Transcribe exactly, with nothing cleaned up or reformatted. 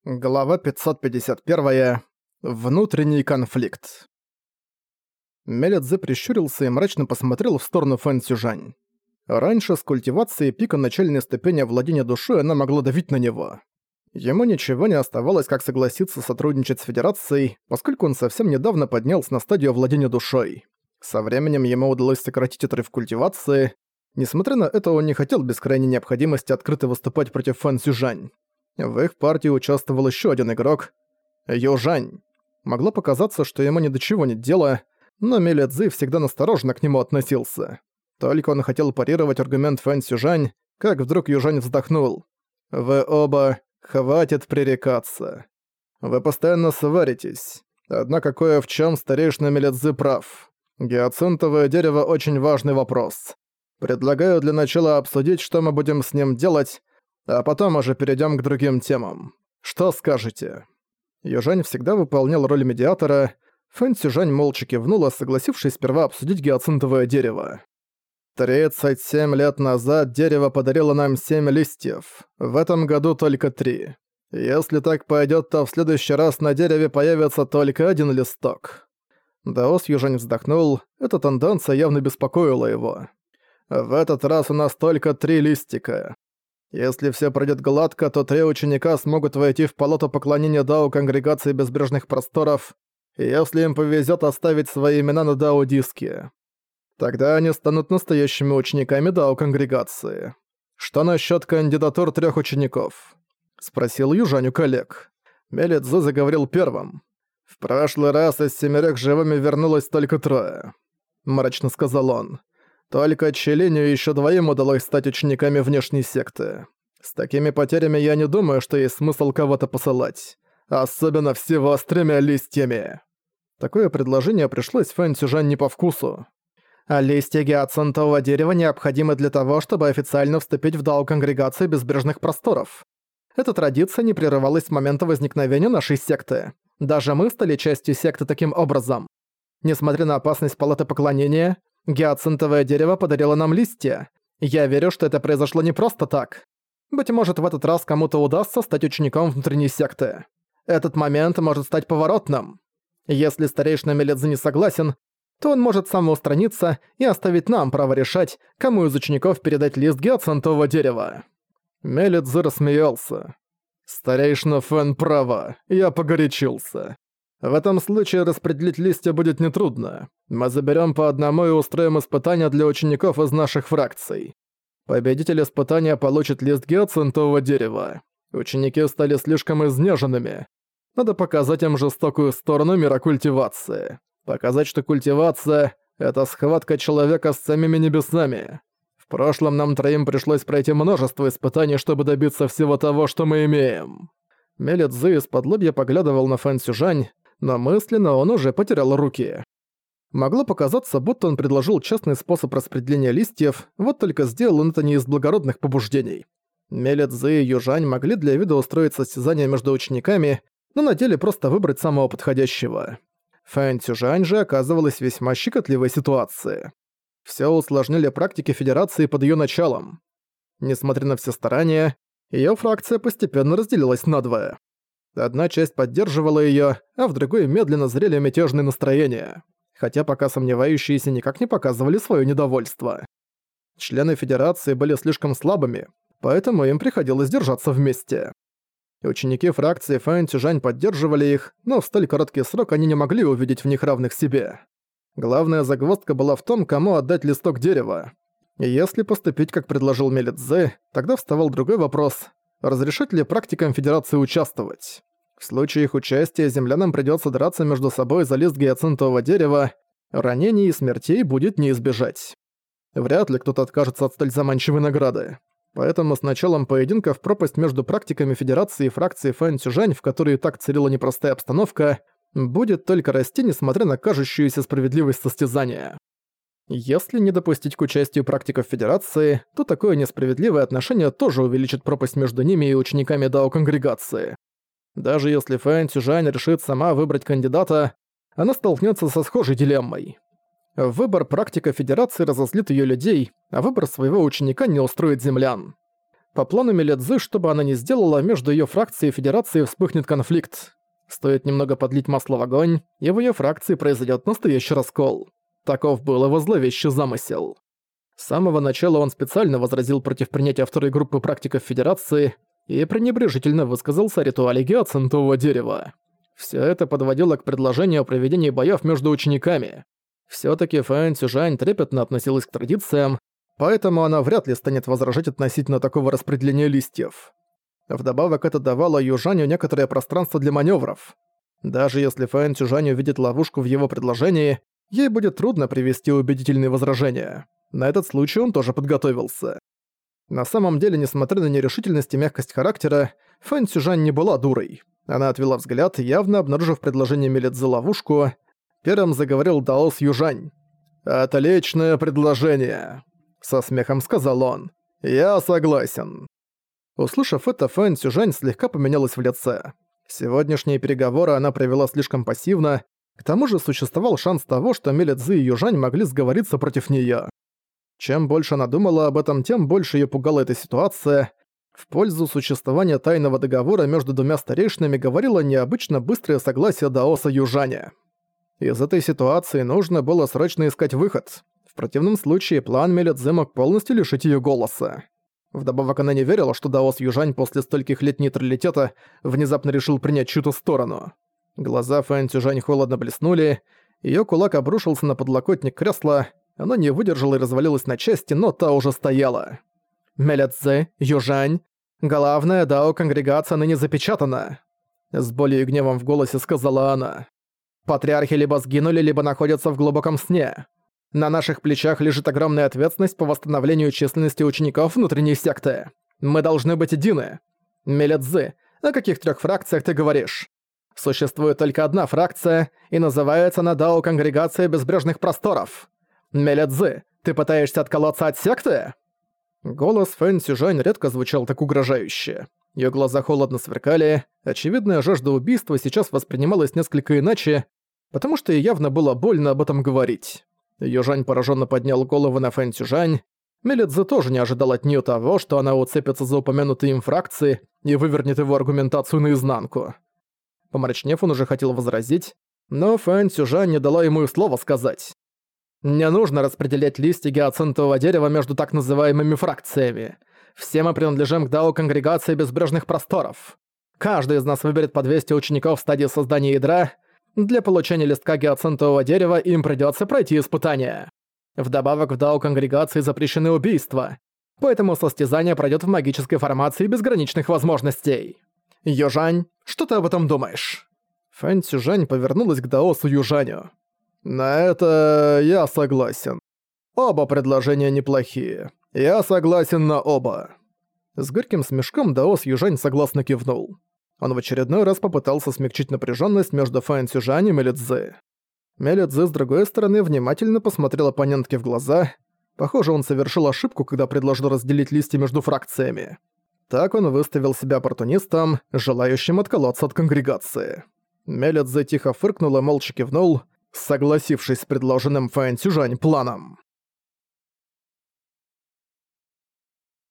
Глава пятьсот пятьдесят один. Внутренний конфликт. Мелядзе прищурился и мрачно посмотрел в сторону Фэн Цюжань. Раньше с культивацией пика начальной ступени владения душой она могла давить на него. Ему ничего не оставалось, как согласиться сотрудничать с Федерацией, поскольку он совсем недавно поднялся на стадию владения душой. Со временем ему удалось сократить отрыв культивации. Несмотря на это, он не хотел без крайней необходимости открыто выступать против Фэн Цюжань. В их партии участвовал еще один игрок — Южань. Могло показаться, что ему ни до чего нет дела, но Мелядзе всегда настороженно к нему относился. Только он хотел парировать аргумент Фэн Цюжань, как вдруг Южань вздохнул. «Вы оба... хватит пререкаться. Вы постоянно сваритесь. Однако кое в чем старейшина Мелядзе прав. Гиацинтовое дерево — очень важный вопрос. Предлагаю для начала обсудить, что мы будем с ним делать, а потом уже перейдем к другим темам. Что скажете?» Южань всегда выполнял роль медиатора. Фэн Цюжань молча кивнула, согласившись сперва обсудить гиацинтовое дерево. «тридцать семь лет назад дерево подарило нам семь листьев. В этом году только три. Если так пойдет, то в следующий раз на дереве появится только один листок». Даос Южань вздохнул. Эта тенденция явно беспокоила его. «В этот раз у нас только три листика. Если все пройдет гладко, то три ученика смогут войти в палату поклонения Дао Конгрегации Безбрежных Просторов, если им повезет оставить свои имена на Дао-диске. Тогда они станут настоящими учениками Дао Конгрегации. Что насчет кандидатур трех учеников?» — спросил Южань у коллег. Мелядзе заговорил первым. «В прошлый раз из семерых живыми вернулось только трое», — мрачно сказал он. «Только Челиню и еще двоим удалось стать учениками внешней секты. С такими потерями я не думаю, что есть смысл кого-то посылать. Особенно всего с тремя листьями». Такое предложение пришлось Фэн Цюжань не по вкусу. «А листья гиацинтового дерева необходимы для того, чтобы официально вступить в Дао Конгрегацию Безбрежных Просторов. Эта традиция не прерывалась с момента возникновения нашей секты. Даже мы стали частью секты таким образом. Несмотря на опасность палаты поклонения, гиацинтовое дерево подарило нам листья. Я верю, что это произошло не просто так. Быть может, в этот раз кому-то удастся стать учеником внутренней секты. Этот момент может стать поворотным. Если старейшина Мелядзе не согласен, то он может самоустраниться и оставить нам право решать, кому из учеников передать лист гиацинтового дерева». Мелядзе рассмеялся. «Старейшина Фэн права, я погорячился. В этом случае распределить листья будет нетрудно. Мы заберем по одному и устроим испытания для учеников из наших фракций. Победитель испытания получит лист гиацинтового дерева. Ученики стали слишком изнеженными. Надо показать им жестокую сторону мира культивации. Показать, что культивация — это схватка человека с самими небесами. В прошлом нам троим пришлось пройти множество испытаний, чтобы добиться всего того, что мы имеем». Мелядзе из-под лобья поглядывал на Фэн Цюжань, но мысленно он уже потерял руки. Могло показаться, будто он предложил честный способ распределения листьев, вот только сделал он это не из благородных побуждений. Мелядзе и Южань могли для вида устроить состязание между учениками, но на деле просто выбрать самого подходящего. Фэн Цюжань же оказывалась в весьма щекотливой ситуации. Все усложнили практики Федерации под ее началом. Несмотря на все старания, ее фракция постепенно разделилась надвое. Одна часть поддерживала ее, а в другой медленно зрели мятежные настроения, хотя пока сомневающиеся никак не показывали свое недовольство. Члены Федерации были слишком слабыми, поэтому им приходилось держаться вместе. Ученики фракции Фэн Цюжань поддерживали их, но в столь короткий срок они не могли увидеть в них равных себе. Главная загвоздка была в том, кому отдать листок дерева. И если поступить, как предложил Мелядзе, тогда вставал другой вопрос – разрешить ли практикам Федерации участвовать? В случае их участия землянам придётся драться между собой за лист гиацинтового дерева, ранений и смертей будет не избежать. Вряд ли кто-то откажется от столь заманчивой награды. Поэтому с началом поединка в пропасть между практиками Федерации и фракцией Фэн Цюжань, в которой и так царила непростая обстановка, будет только расти, несмотря на кажущуюся справедливость состязания. Если не допустить к участию практиков Федерации, то такое несправедливое отношение тоже увеличит пропасть между ними и учениками Дао Конгрегации. Даже если Фэн Цюжань решит сама выбрать кандидата, она столкнется со схожей дилеммой. Выбор практика Федерации разозлит ее людей, а выбор своего ученика не устроит землян. По плану Мелидзы, что бы она ни сделала, между её фракцией и Федерацией вспыхнет конфликт. Стоит немного подлить масло в огонь, и в её фракции произойдёт настоящий раскол. Таков был его зловещий замысел. С самого начала он специально возразил против принятия второй группы практиков Федерации и пренебрежительно высказался о ритуале гиацинтового дерева. Всё это подводило к предложению о проведении боёв между учениками. Всё-таки Фэн Цюжань трепетно относилась к традициям, поэтому она вряд ли станет возражать относительно такого распределения листьев. Вдобавок это давало Южаню некоторое пространство для маневров. Даже если Фэн Цюжань увидит ловушку в его предложении, ей будет трудно привести убедительные возражения. На этот случай он тоже подготовился. На самом деле, несмотря на нерешительность и мягкость характера, Фэн Цюжань не была дурой. Она отвела взгляд, явно обнаружив предложение Мелидзы ловушку. Первым заговорил Даос Южань. «Отличное предложение», — со смехом сказал он. «Я согласен». Услышав это, Фэн Цюжань слегка поменялась в лице. Сегодняшние переговоры она провела слишком пассивно, к тому же существовал шанс того, что Мелидзы и Южань могли сговориться против неё. Чем больше она думала об этом, тем больше её пугала эта ситуация. В пользу существования тайного договора между двумя старейшинами говорило необычно быстрое согласие Даоса Южаня. Из этой ситуации нужно было срочно искать выход. В противном случае план Мелидзы мог полностью лишить её голоса. Вдобавок она не верила, что Даос Южань после стольких лет нейтралитета внезапно решил принять чью-то сторону. Глаза Фэн Цюжань холодно блеснули, её кулак обрушился на подлокотник кресла, оно не выдержало и развалилось на части, но та уже стояла. «Мелидзы, Южань, главная дао-конгрегация ныне запечатана», — с болью и гневом в голосе сказала она. «Патриархи либо сгинули, либо находятся в глубоком сне. На наших плечах лежит огромная ответственность по восстановлению численности учеников внутренней секты. Мы должны быть едины. Мелидзы, о каких трёх фракциях ты говоришь? Существует только одна фракция, и называется она Дао-конгрегация Безбрежных Просторов. Мелидзы, ты пытаешься отколоться от секты?» Голос Фэн Цюжань редко звучал так угрожающе. Её глаза холодно сверкали, очевидная жажда убийства сейчас воспринималась несколько иначе, потому что ей явно было больно об этом говорить. Южань поражённо поднял голову на Фэн Цюжань. Мелидзе тоже не ожидал от неё того, что она уцепится за упомянутые им фракции и вывернет его аргументацию наизнанку. Помрачнев, он уже хотел возразить, но Фэн Цюжань не дала ему и слова сказать. «Не нужно распределять листья гиацинтового дерева между так называемыми фракциями. Все мы принадлежим к Дао-конгрегации Безбрежных Просторов. Каждый из нас выберет по двести учеников в стадии создания ядра. Для получения листка гиацинтового дерева им придётся пройти испытания. Вдобавок в Дао-конгрегации запрещены убийства, поэтому состязание пройдёт в магической формации безграничных возможностей. Южань, что ты об этом думаешь?» Фэн Цюжань повернулась к Даосу Южаню. «На это я согласен. Оба предложения неплохие. Я согласен на оба». С горьким смешком Даос Южань согласно кивнул. Он в очередной раз попытался смягчить напряженность между Фэн Цюжань и Мелидзе. Мелидзе, с другой стороны, внимательно посмотрел оппонентке в глаза. Похоже, он совершил ошибку, когда предложил разделить листья между фракциями. Так он выставил себя оппортунистом, желающим отколоться от конгрегации. Мелидзе тихо фыркнул и молча кивнул, согласившись с предложенным Фэн Цюжань планом.